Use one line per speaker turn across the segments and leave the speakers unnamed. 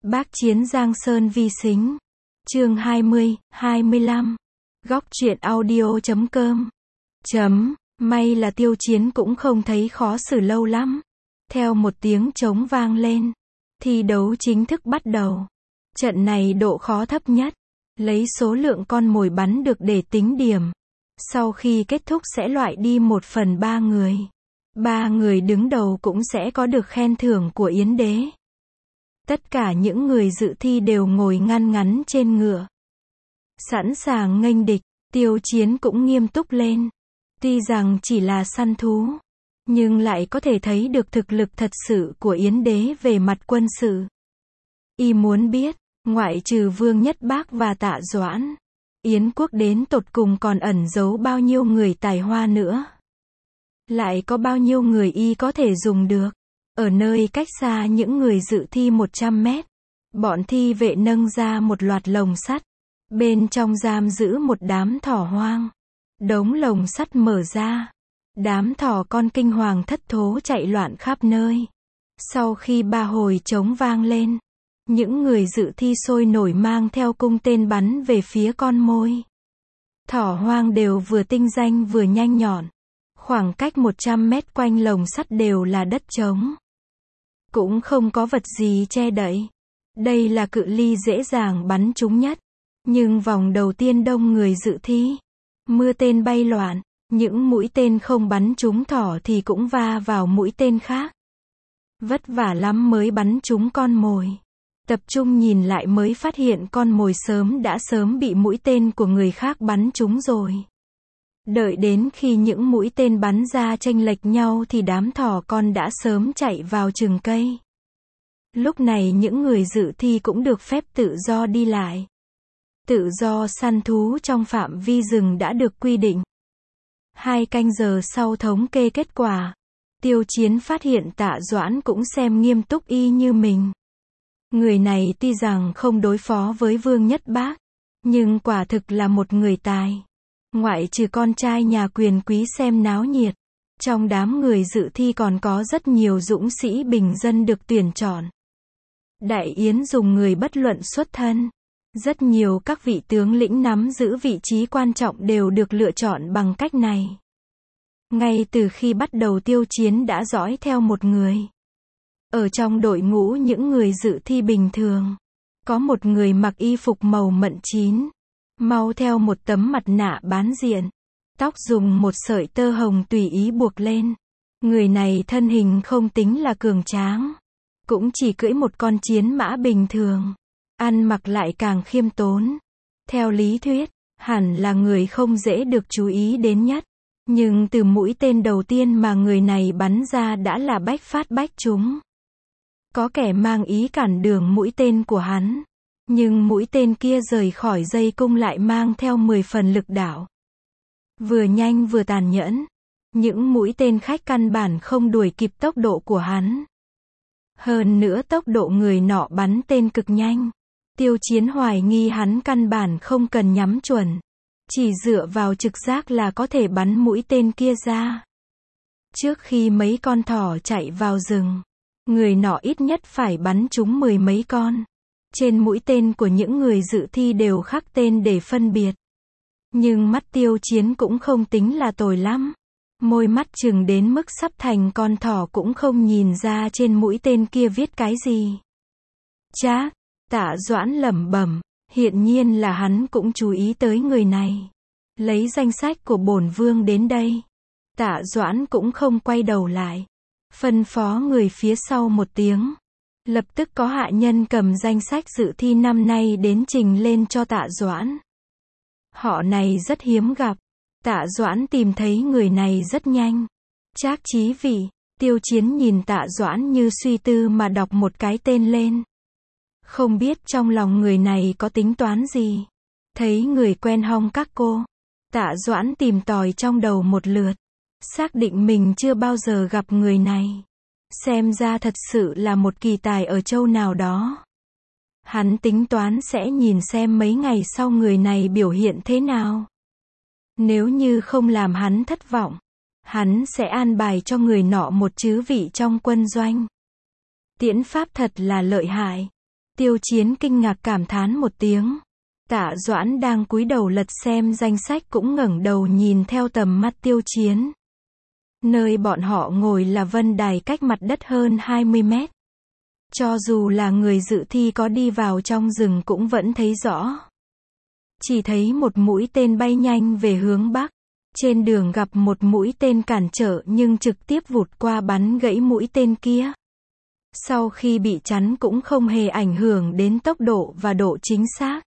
Bác chiến Giang Sơn vi sính. Chương 20, 25. Góc truyện audio.com. May là Tiêu Chiến cũng không thấy khó xử lâu lắm. Theo một tiếng trống vang lên, thi đấu chính thức bắt đầu. Trận này độ khó thấp nhất, lấy số lượng con mồi bắn được để tính điểm. Sau khi kết thúc sẽ loại đi 1/3 người. 3 người đứng đầu cũng sẽ có được khen thưởng của Yến Đế. Tất cả những người dự thi đều ngồi ngăn ngắn trên ngựa, sẵn sàng nghênh địch. Tiêu Chiến cũng nghiêm túc lên. Tuy rằng chỉ là săn thú, nhưng lại có thể thấy được thực lực thật sự của Yến Đế về mặt quân sự. Y muốn biết, ngoại trừ Vương Nhất Bác và Tạ Doãn, Yến quốc đến tột cùng còn ẩn giấu bao nhiêu người tài hoa nữa. Lại có bao nhiêu người Y có thể dùng được. Ở nơi cách xa những người dự thi 100 mét, bọn thi vệ nâng ra một loạt lồng sắt. Bên trong giam giữ một đám thỏ hoang. Đống lồng sắt mở ra. Đám thỏ con kinh hoàng thất thố chạy loạn khắp nơi. Sau khi 3 hồi trống vang lên, những người dự thi sôi nổi mang theo cung tên bắn về phía con mồi. Thỏ hoang đều vừa tinh danh vừa nhanh nhọn. Khoảng cách 100 mét quanh lồng sắt đều là đất trống. Cũng không có vật gì che đậy. Đây là cự ly dễ dàng bắn trúng nhất. Nhưng vòng đầu tiên đông người dự thi. Mưa tên bay loạn. Những mũi tên không bắn trúng thỏ thì cũng va vào mũi tên khác. Vất vả lắm mới bắn trúng con mồi. Tập trung nhìn lại mới phát hiện con mồi đã sớm bị mũi tên của người khác bắn trúng rồi. Đợi đến khi những mũi tên bắn ra chênh lệch nhau thì đám thỏ con đã sớm chạy vào rừng cây. Lúc này những người dự thi cũng được phép tự do đi lại. Tự do săn thú trong phạm vi rừng đã được quy định. 2 canh giờ sau thống kê kết quả, Tiêu Chiến phát hiện Tạ Doãn cũng xem nghiêm túc y như mình. Người này tuy rằng không đối phó với Vương Nhất Bác, nhưng quả thực là một người tài. Ngoại trừ con trai nhà quyền quý xem náo nhiệt, trong đám người dự thi còn có rất nhiều dũng sĩ bình dân được tuyển chọn. Đại Yến dùng người bất luận xuất thân. Rất nhiều các vị tướng lĩnh nắm giữ vị trí quan trọng đều được lựa chọn bằng cách này. Ngay từ khi bắt đầu Tiêu Chiến đã dõi theo một người. Ở trong đội ngũ những người dự thi bình thường, có một người mặc y phục màu mận chín, mau theo một tấm mặt nạ bán diện, tóc dùng một sợi tơ hồng tùy ý buộc lên. Người này thân hình không tính là cường tráng, cũng chỉ cưỡi một con chiến mã bình thường, ăn mặc lại càng khiêm tốn. Theo lý thuyết, hẳn là người không dễ được chú ý đến nhất. Nhưng từ mũi tên đầu tiên mà người này bắn ra đã là bách phát bách trúng. Có kẻ mang ý cản đường mũi tên của hắn. Nhưng mũi tên kia rời khỏi dây cung lại mang theo 10 phần lực đạo. Vừa nhanh vừa tàn nhẫn. Những mũi tên khách căn bản không đuổi kịp tốc độ của hắn. Hơn nữa tốc độ người nọ bắn tên cực nhanh. Tiêu Chiến hoài nghi hắn căn bản không cần nhắm chuẩn. Chỉ dựa vào trực giác là có thể bắn mũi tên kia ra. Trước khi mấy con thỏ chạy vào rừng, người nọ ít nhất phải bắn trúng 10 mấy con. Trên mũi tên của những người dự thi đều khắc tên để phân biệt. Nhưng mắt Tiêu Chiến cũng không tính là tồi lắm. Môi mắt chừng đến mức sắp thành con thỏ cũng không nhìn ra trên mũi tên kia viết cái gì. Chát, Tạ Doãn lẩm bẩm, hiện nhiên là hắn cũng chú ý tới người này. Lấy danh sách của bổn vương đến đây. Tạ Doãn cũng không quay đầu lại. Phân phó người phía sau một tiếng. Lập tức có hạ nhân cầm danh sách dự thi năm nay đến trình lên cho Tạ Doãn. Họ này rất hiếm gặp. Tạ Doãn tìm thấy người này rất nhanh. Trác Chí Vị. Tiêu Chiến nhìn Tạ Doãn như suy tư mà đọc một cái tên lên. Không biết trong lòng người này có tính toán gì. Thấy người quen hong các cô. Tạ Doãn tìm tòi trong đầu một lượt. Xác định mình chưa bao giờ gặp người này. Xem ra thật sự là một kỳ tài ở châu nào đó. Hắn tính toán sẽ nhìn xem mấy ngày sau người này biểu hiện thế nào. Nếu như không làm hắn thất vọng, hắn sẽ an bài cho người nọ một chư vị trong quân doanh. Tiễn pháp thật là lợi hại. Tiêu Chiến kinh ngạc cảm thán một tiếng. Tạ Doãn đang cúi đầu lật xem danh sách cũng ngẩng đầu nhìn theo tầm mắt Tiêu Chiến. Nơi bọn họ ngồi là vân đài cách mặt đất hơn 20 mét. Cho dù là người dự thi có đi vào trong rừng cũng vẫn thấy rõ. Chỉ thấy một mũi tên bay nhanh về hướng bắc. Trên đường gặp một mũi tên cản trở nhưng trực tiếp vụt qua bắn gãy mũi tên kia. Sau khi bị chắn cũng không hề ảnh hưởng đến tốc độ và độ chính xác.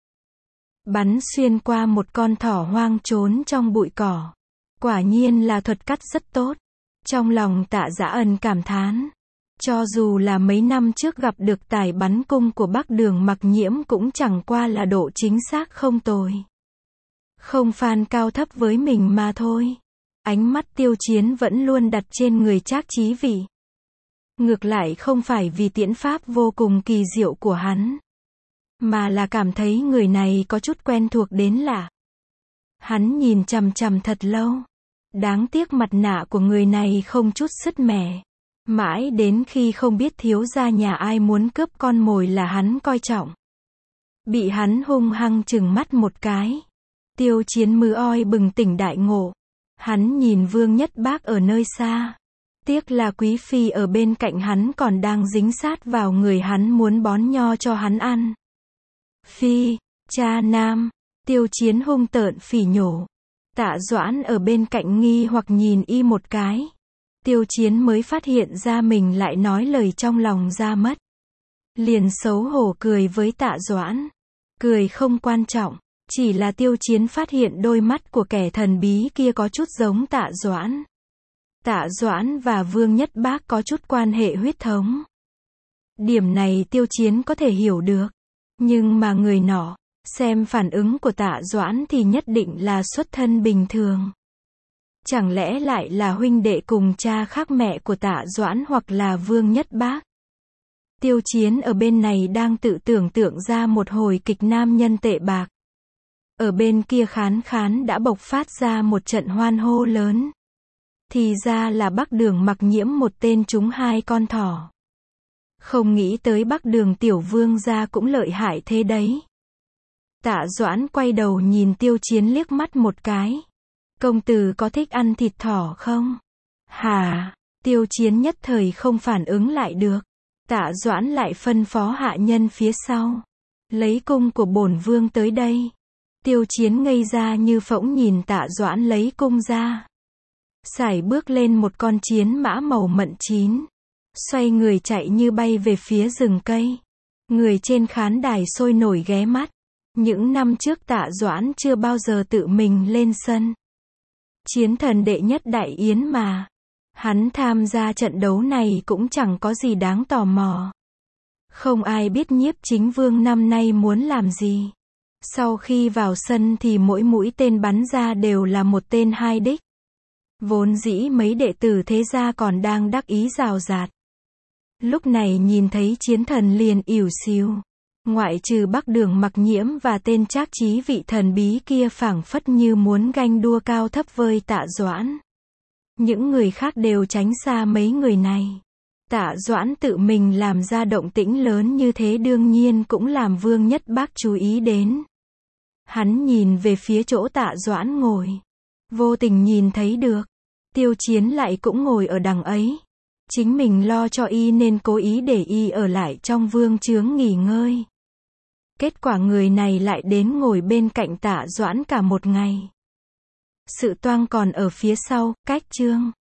Bắn xuyên qua một con thỏ hoang trốn trong bụi cỏ. Quả nhiên là thuật cắt rất tốt. Trong lòng Tạ Dã Ân cảm thán. Cho dù là mấy năm trước gặp được tài bắn cung của Bắc Đường Mặc Nhiễm cũng chẳng qua là độ chính xác không tồi. Không phan cao thấp với mình mà thôi. Ánh mắt Tiêu Chiến vẫn luôn đặt trên người Trác Chí Vị. Ngược lại không phải vì tiễn pháp vô cùng kỳ diệu của hắn, mà là cảm thấy người này có chút quen thuộc đến lạ. Hắn nhìn chằm chằm thật lâu. Đáng tiếc mặt nạ của người này không chút sứt mẻ. Mãi đến khi không biết thiếu gia nhà ai muốn cướp con mồi là hắn coi trọng. Bị hắn hung hăng trừng mắt một cái. Tiêu Chiến mư oi bừng tỉnh đại ngộ. Hắn nhìn Vương Nhất Bác ở nơi xa. Tiếc là Quý Phi ở bên cạnh hắn còn đang dính sát vào người hắn muốn bón nho cho hắn ăn. Phi, cha nam, Tiêu Chiến hung tợn phỉ nhổ. Tạ Doãn ở bên cạnh nghi hoặc nhìn y một cái. Tiêu Chiến mới phát hiện ra mình lại nói lời trong lòng ra mất. Liền xấu hổ cười với Tạ Doãn. Cười không quan trọng, chỉ là Tiêu Chiến phát hiện đôi mắt của kẻ thần bí kia có chút giống Tạ Doãn. Tạ Doãn và Vương Nhất Bác có chút quan hệ huyết thống. Điểm này Tiêu Chiến có thể hiểu được. Nhưng mà người nọ, xem phản ứng của Tạ Doãn thì nhất định là xuất thân bình thường. Chẳng lẽ lại là huynh đệ cùng cha khác mẹ của Tạ Doãn hoặc là Vương Nhất Bác? Tiêu Chiến ở bên này đang tự tưởng tượng ra một hồi kịch nam nhân tệ bạc. Ở bên kia Khán Khán đã bộc phát ra một trận hoan hô lớn. Thì ra là Bắc Đường Mặc Nhiễm một tên trúng 2 con thỏ. Không nghĩ tới Bắc Đường tiểu vương gia cũng lợi hại thế đấy. Tạ Doãn quay đầu nhìn Tiêu Chiến liếc mắt một cái. Công tử có thích ăn thịt thỏ không? Hả? Tiêu Chiến nhất thời không phản ứng lại được. Tạ Doãn lại phân phó hạ nhân phía sau. Lấy cung của bổn vương tới đây. Tiêu Chiến ngây ra như phỗng nhìn Tạ Doãn lấy cung ra. Sải bước lên một con chiến mã màu mận chín. Xoay người chạy như bay về phía rừng cây. Người trên khán đài sôi nổi ghé mắt. Những năm trước Tạ Doãn chưa bao giờ tự mình lên sân. Chiến thần đệ nhất đại yến mà. Hắn tham gia trận đấu này cũng chẳng có gì đáng tò mò. Không ai biết Nhiếp Chính Vương năm nay muốn làm gì. Sau khi vào sân thì mỗi mũi tên bắn ra đều là một tên 2 đích. Vốn dĩ mấy đệ tử thế gia còn đang đắc ý rào rạt. Lúc này nhìn thấy chiến thần liền ỉu xìu. Ngoại trừ Bắc Đường Mặc Nhiễm và tên Trác Chí Vị thần bí kia phảng phất như muốn ganh đua cao thấp với Tạ Doãn. Những người khác đều tránh xa mấy người này. Tạ Doãn tự mình làm ra động tĩnh lớn như thế đương nhiên cũng làm Vương Nhất Bác chú ý đến. Hắn nhìn về phía chỗ Tạ Doãn ngồi. Vô tình nhìn thấy được. Tiêu Chiến lại cũng ngồi ở đằng ấy. Chính mình lo cho y nên cố ý để y ở lại trong vương chướng nghỉ ngơi. Kết quả người này lại đến ngồi bên cạnh Tạ Doãn cả một ngày. Sự toang còn ở phía sau, cách chương.